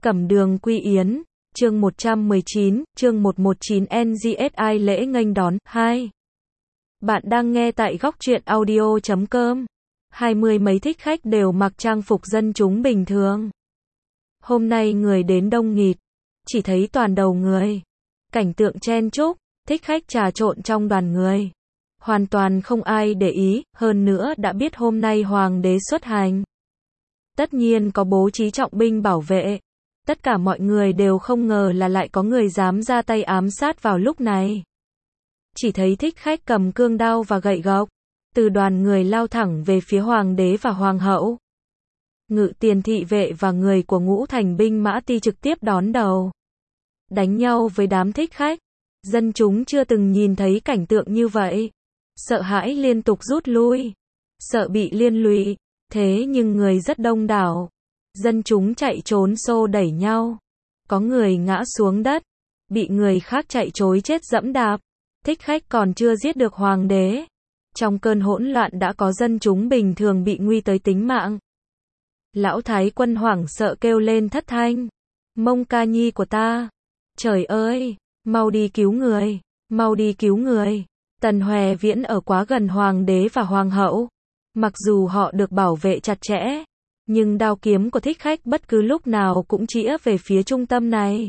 Cẩm Đường Quy Yến, chương 119, chương 119 NGSI lễ nghênh đón, 2. Bạn đang nghe tại góc truyện audio.com. 20 mấy thích khách đều mặc trang phục dân chúng bình thường. Hôm nay người đến đông nghịt, chỉ thấy toàn đầu người. Cảnh tượng chen chúc, thích khách trà trộn trong đoàn người. Hoàn toàn không ai để ý, hơn nữa đã biết hôm nay hoàng đế xuất hành. Tất nhiên có bố trí trọng binh bảo vệ. Tất cả mọi người đều không ngờ là lại có người dám ra tay ám sát vào lúc này. Chỉ thấy thích khách cầm cương đao và gậy gộc, từ đoàn người lao thẳng về phía hoàng đế và hoàng hậu. Ngự tiền thị vệ và người của ngũ thành binh mã ti trực tiếp đón đầu. Đánh nhau với đám thích khách. Dân chúng chưa từng nhìn thấy cảnh tượng như vậy. Sợ hãi liên tục rút lui. Sợ bị liên lụy. Thế nhưng người rất đông đảo. Dân chúng chạy trốn xô đẩy nhau. Có người ngã xuống đất. Bị người khác chạy trối chết dẫm đạp. Thích khách còn chưa giết được hoàng đế. Trong cơn hỗn loạn đã có dân chúng bình thường bị nguy tới tính mạng. Lão thái quân hoảng sợ kêu lên thất thanh. Mông ca nhi của ta. Trời ơi, mau đi cứu người, mau đi cứu người. Tần Hoè Viễn ở quá gần hoàng đế và hoàng hậu. Mặc dù họ được bảo vệ chặt chẽ, nhưng đao kiếm của thích khách bất cứ lúc nào cũng chĩa về phía trung tâm này.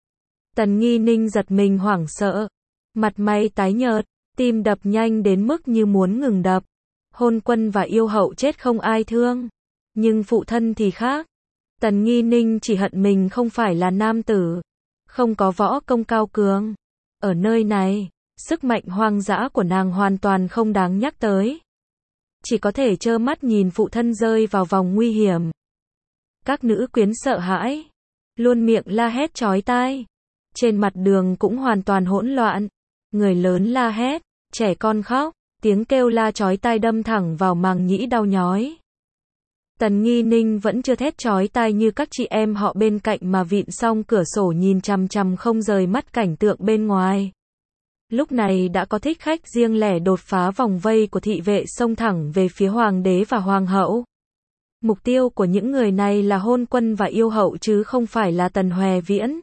Tần Nghi Ninh giật mình hoảng sợ. Mặt mày tái nhợt, tim đập nhanh đến mức như muốn ngừng đập. Hôn quân và yêu hậu chết không ai thương. Nhưng phụ thân thì khác. Tần Nghi Ninh chỉ hận mình không phải là nam tử. Không có võ công cao cường. Ở nơi này, sức mạnh hoang dã của nàng hoàn toàn không đáng nhắc tới. Chỉ có thể trơ mắt nhìn phụ thân rơi vào vòng nguy hiểm. Các nữ quyến sợ hãi. Luôn miệng la hét chói tai. Trên mặt đường cũng hoàn toàn hỗn loạn. Người lớn la hét, trẻ con khóc. Tiếng kêu la chói tai đâm thẳng vào màng nhĩ đau nhói. Tần Nghi Ninh vẫn chưa thét chói tai như các chị em họ bên cạnh mà vịn xong cửa sổ nhìn chằm chằm không rời mắt cảnh tượng bên ngoài. Lúc này đã có thích khách riêng lẻ đột phá vòng vây của thị vệ xông thẳng về phía hoàng đế và hoàng hậu. Mục tiêu của những người này là hôn quân và yêu hậu chứ không phải là Tần Hoè Viễn.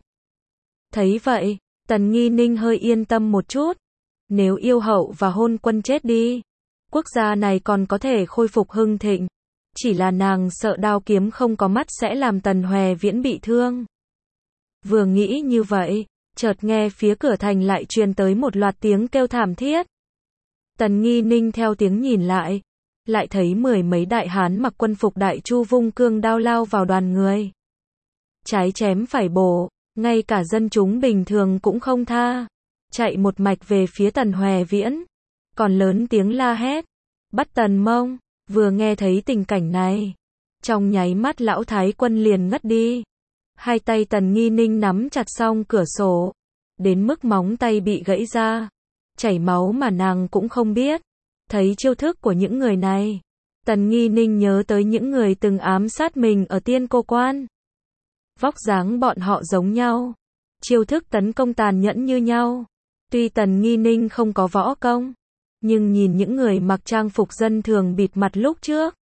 Thấy vậy, Tần Nghi Ninh hơi yên tâm một chút. Nếu yêu hậu và hôn quân chết đi, quốc gia này còn có thể khôi phục hưng thịnh. Chỉ là nàng sợ đao kiếm không có mắt sẽ làm Tần Hoè Viễn bị thương. Vừa nghĩ như vậy, chợt nghe phía cửa thành lại truyền tới một loạt tiếng kêu thảm thiết. Tần Nghi Ninh theo tiếng nhìn lại thấy mười mấy đại hán mặc quân phục đại chu vung cương đao lao vào đoàn người. Trái chém phải bổ, ngay cả dân chúng bình thường cũng không tha. Chạy một mạch về phía Tần Hoè Viễn. Còn lớn tiếng la hét. Bắt Tần Mông. Vừa nghe thấy tình cảnh này, trong nháy mắt lão thái quân liền ngất đi. Hai tay Tần Nghi Ninh nắm chặt song cửa sổ, đến mức móng tay bị gãy ra, chảy máu mà nàng cũng không biết. Thấy chiêu thức của những người này, Tần Nghi Ninh nhớ tới những người từng ám sát mình ở Tiên Cô Quan. Vóc dáng bọn họ giống nhau, chiêu thức tấn công tàn nhẫn như nhau. Tuy Tần Nghi Ninh không có võ công, nhưng nhìn những người mặc trang phục dân thường bịt mặt lúc trước,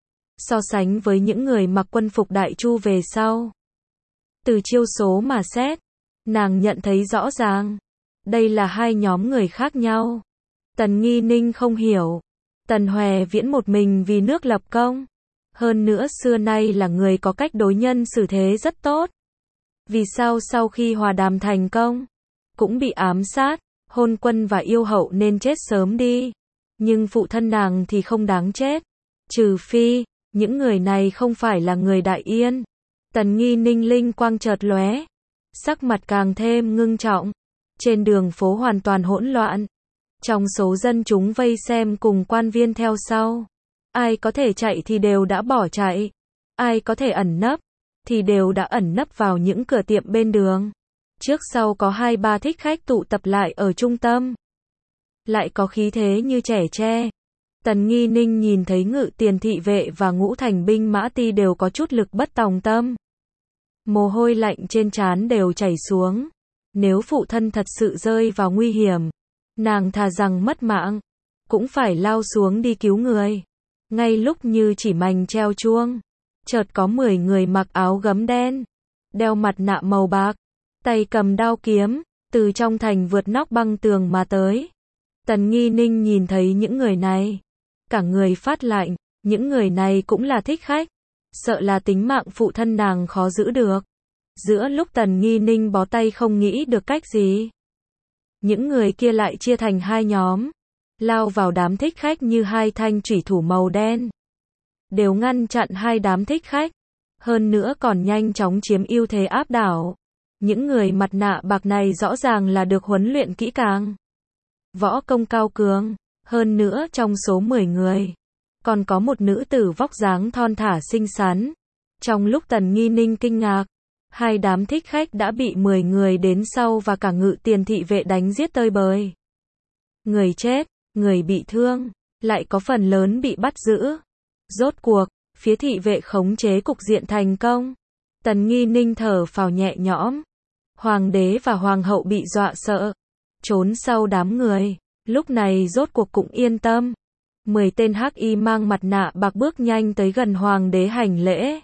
so sánh với những người mặc quân phục đại chu về sau, từ chiêu số mà xét, nàng nhận thấy rõ ràng, đây là hai nhóm người khác nhau. Tần Nghi Ninh không hiểu, Tần Hoè Viễn một mình vì nước lập công, hơn nữa xưa nay là người có cách đối nhân xử thế rất tốt. Vì sao sau khi hòa đàm thành công, cũng bị ám sát? Hôn quân và yêu hậu nên chết sớm đi. Nhưng phụ thân nàng thì không đáng chết. Trừ phi, những người này không phải là người Đại Yên. Tần Nghi Ninh linh quang chợt lóe. Sắc mặt càng thêm ngưng trọng. Trên đường phố hoàn toàn hỗn loạn. Trong số dân chúng vây xem cùng quan viên theo sau. Ai có thể chạy thì đều đã bỏ chạy. Ai có thể ẩn nấp, thì đều đã ẩn nấp vào những cửa tiệm bên đường. Trước sau có 2-3 thích khách tụ tập lại ở trung tâm. Lại có khí thế như trẻ tre. Tần Nghi Ninh nhìn thấy ngự tiền thị vệ và ngũ thành binh mã ti đều có chút lực bất tòng tâm. Mồ hôi lạnh trên trán đều chảy xuống. Nếu phụ thân thật sự rơi vào nguy hiểm, nàng thà rằng mất mạng, cũng phải lao xuống đi cứu người. Ngay lúc như chỉ mành treo chuông, chợt có 10 người mặc áo gấm đen, đeo mặt nạ màu bạc, tay cầm đao kiếm, từ trong thành vượt nóc băng tường mà tới. Tần Nghi Ninh nhìn thấy những người này, cả người phát lạnh, những người này cũng là thích khách, sợ là tính mạng phụ thân nàng khó giữ được. Giữa lúc Tần Nghi Ninh bó tay không nghĩ được cách gì, những người kia lại chia thành hai nhóm, lao vào đám thích khách như hai thanh chủy thủ màu đen, đều ngăn chặn hai đám thích khách, hơn nữa còn nhanh chóng chiếm ưu thế áp đảo. Những người mặt nạ bạc này rõ ràng là được huấn luyện kỹ càng, võ công cao cường, hơn nữa trong số 10 người, còn có một nữ tử vóc dáng thon thả xinh xắn. Trong lúc Tần Nghi Ninh kinh ngạc, hai đám thích khách đã bị 10 người đến sau và cả Ngự Tiền thị vệ đánh giết tơi bời. Người chết, người bị thương, lại có phần lớn bị bắt giữ. Rốt cuộc, phía thị vệ khống chế cục diện thành công. Tần Nghi Ninh thở phào nhẹ nhõm. Hoàng đế và hoàng hậu bị dọa sợ, trốn sau đám người, lúc này rốt cuộc cũng yên tâm. 10 tên hắc y mang mặt nạ bạc bước nhanh tới gần hoàng đế hành lễ.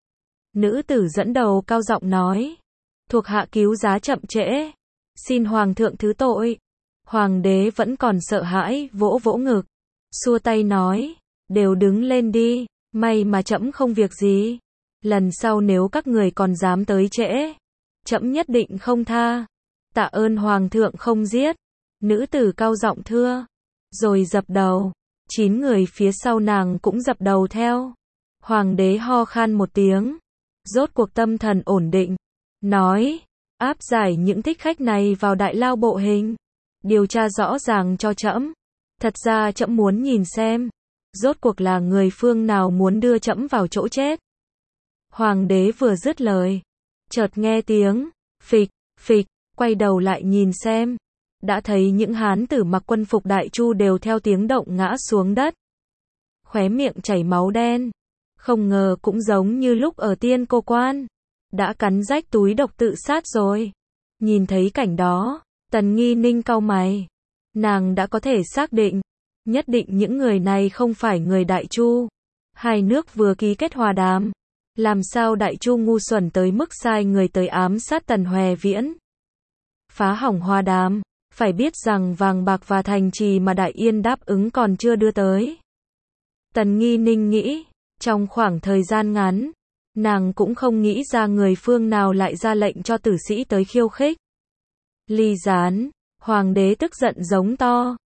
Nữ tử dẫn đầu cao giọng nói, thuộc hạ cứu giá chậm trễ, xin hoàng thượng thứ tội. Hoàng đế vẫn còn sợ hãi, vỗ vỗ ngực, xua tay nói, đều đứng lên đi, may mà trẫm không việc gì. Lần sau nếu các người còn dám tới trễ, trẫm nhất định không tha. Tạ ơn hoàng thượng không giết. Nữ tử cao giọng thưa, rồi dập đầu. 9 người phía sau nàng cũng dập đầu theo. Hoàng đế ho khan một tiếng, rốt cuộc tâm thần ổn định, nói, áp giải những thích khách này vào đại lao bộ hình, điều tra rõ ràng cho trẫm. Thật ra trẫm muốn nhìn xem, rốt cuộc là người phương nào muốn đưa trẫm vào chỗ chết. Hoàng đế vừa dứt lời, chợt nghe tiếng phịch, phịch, quay đầu lại nhìn xem, đã thấy những hán tử mặc quân phục đại chu đều theo tiếng động ngã xuống đất, khóe miệng chảy máu đen. Không ngờ cũng giống như lúc ở Tiên Cô Quan, đã cắn rách túi độc tự sát rồi. Nhìn thấy cảnh đó, Tần Nghi Ninh cau mày, nàng đã có thể xác định, nhất định những người này không phải người Đại Chu. Hai nước vừa ký kết hòa đàm, làm sao Đại Chu ngu xuẩn tới mức sai người tới ám sát Tần Hoè Viễn, phá hỏng hòa đàm. Phải biết rằng vàng bạc và thành trì mà Đại Yên đáp ứng còn chưa đưa tới. Tần Nghi Ninh nghĩ, trong khoảng thời gian ngắn, nàng cũng không nghĩ ra người phương nào lại ra lệnh cho tử sĩ tới khiêu khích. Ly Gián, hoàng đế tức giận giống to,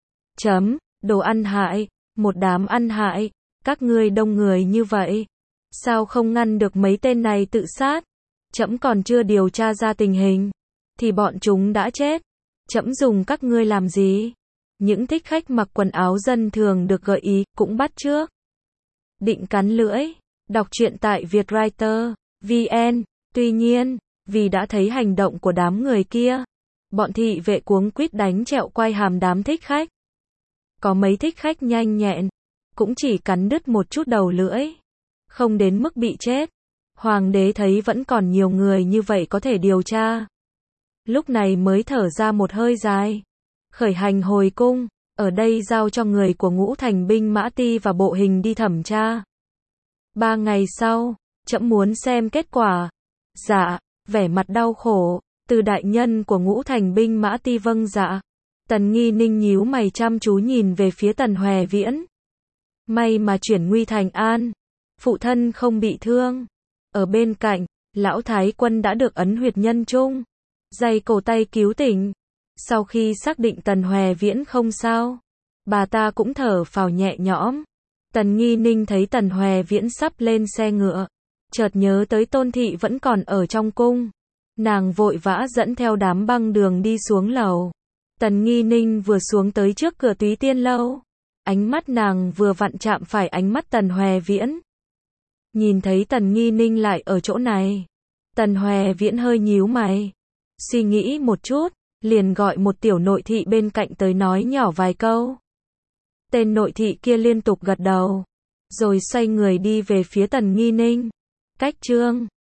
đồ ăn hại, một đám ăn hại, các ngươi đông người như vậy, sao không ngăn được mấy tên này tự sát? Trẫm còn chưa điều tra ra tình hình, thì bọn chúng đã chết. Trẫm dùng các ngươi làm gì? Những thích khách mặc quần áo dân thường được gợi ý, cũng bắt chước. Định cắn lưỡi, đọc truyện tại Vietwriter VN. Tuy nhiên, vì đã thấy hành động của đám người kia, bọn thị vệ cuống quýt đánh trẹo quay hàm đám thích khách. Có mấy thích khách nhanh nhẹn, cũng chỉ cắn đứt một chút đầu lưỡi, không đến mức bị chết. Hoàng đế thấy vẫn còn nhiều người như vậy có thể điều tra, lúc này mới thở ra một hơi dài, khởi hành hồi cung, ở đây giao cho người của Ngũ Thành binh mã ti và bộ hình đi thẩm tra. 3 ngày sau, trẫm muốn xem kết quả. Dạ, vẻ mặt đau khổ, từ đại nhân của Ngũ Thành binh mã ti vâng dạ. Tần Nghi Ninh nhíu mày chăm chú nhìn về phía Tần Hoè Viễn. May mà chuyển nguy thành an, phụ thân không bị thương. Ở bên cạnh, lão thái quân đã được ấn huyệt nhân trung, dây cổ tay cứu tỉnh. Sau khi xác định Tần Hoè Viễn không sao, bà ta cũng thở phào nhẹ nhõm. Tần Nghi Ninh thấy Tần Hoè Viễn sắp lên xe ngựa, chợt nhớ tới Tôn thị vẫn còn ở trong cung. Nàng vội vã dẫn theo đám băng đường đi xuống lầu. Tần Nghi Ninh vừa xuống tới trước cửa Túy Tiên lâu, ánh mắt nàng vừa vặn chạm phải ánh mắt Tần Hoè Viễn. Nhìn thấy Tần Nghi Ninh lại ở chỗ này, Tần Hoè Viễn hơi nhíu mày, suy nghĩ một chút, liền gọi một tiểu nội thị bên cạnh tới nói nhỏ vài câu. Tên nội thị kia liên tục gật đầu, rồi xoay người đi về phía Tần Nghi Ninh. Cách chương